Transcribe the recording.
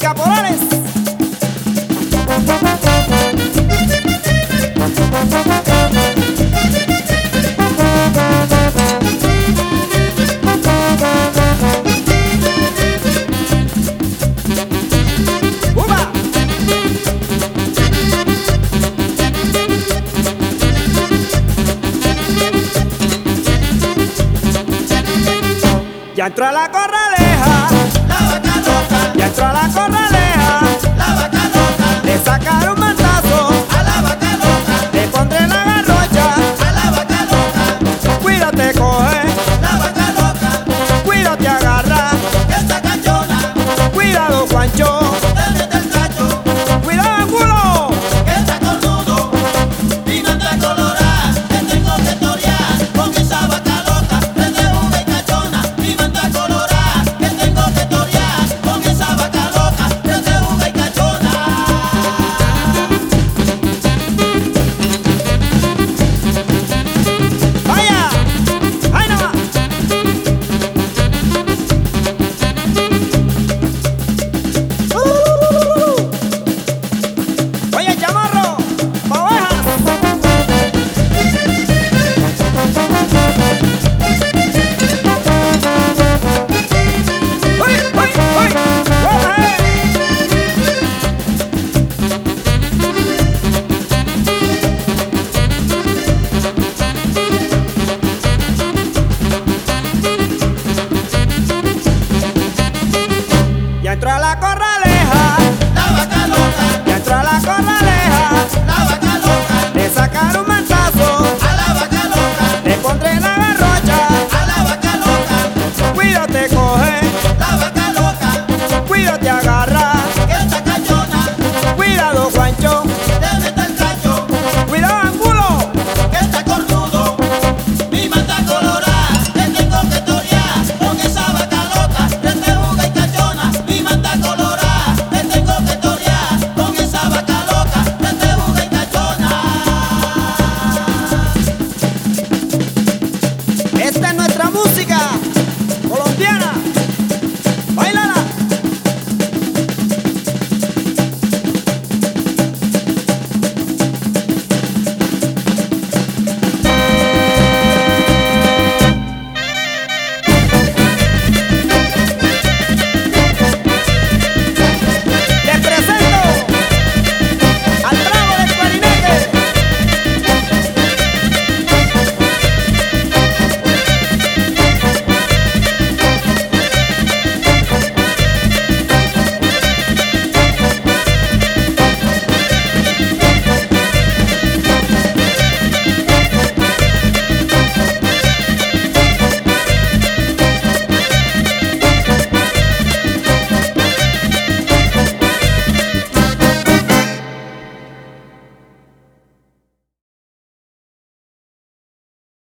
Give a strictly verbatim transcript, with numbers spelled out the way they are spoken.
caporales. ¡Uva! Ya entró a la corraleja, La vaca loca, ya entró a la corraleja. la vaca loca, Le sacaré un mantazo, a la vaca loca, le pondré la garrocha. a la vaca loca, Cuídate, coge, la vaca loca, cuídate, agarra. que está cachona, Cuidado, Juancho, desde el cacho, cuidado, Angulo. que está cornudo, y manda colorada, que tengo que torear, con esa vaca loca, desde juga y cachona, y manda colorada, que tengo que torear, con esa vaca loca, desde juga y cachona. Vaya, ahí nomás. Oye, chamarro, pa' ovejas. ¡Uy, uy, uy! ¡Oye! Ya entró a la corraleja, La vaca loca, ya entró a la corraleja. la vaca loca, Le sacaré un mantazo, a la vaca loca, le pondré la garrocha. a la vaca loca, Cuídate, coge, la vaca loca, cuídate, agarra. que está cachona, Cuidado, Juancho, debe estar cacho, cuidado, Angulo. que está cornudo, mi manda colorada, que tengo que torear, con esa vaca loca, desde juga y cachona, mi manda colorada, que tengo que torear, con esa vaca loca, desde juga y cachona. Esta es nuestra música.